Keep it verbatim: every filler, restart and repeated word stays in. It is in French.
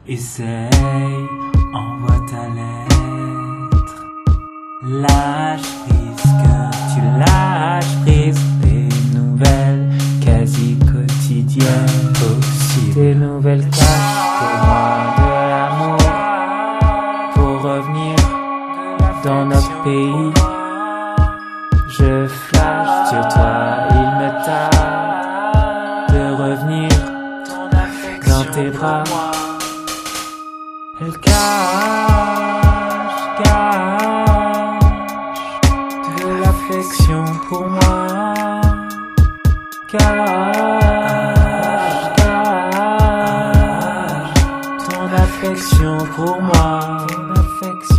Essaye, envoie ta lettre. Lâche prise, que tu lâches prise. Des nouvelles quasi quotidiennes aussi. Des nouvelles cachent, témoins de l'amour. Pour revenir dans notre pays, je flash sur toi, il me tarde de revenir dans tes bras. Elle cache, cache de l'affection pour moi. Cache, cache ton affection pour moi. Ton affection.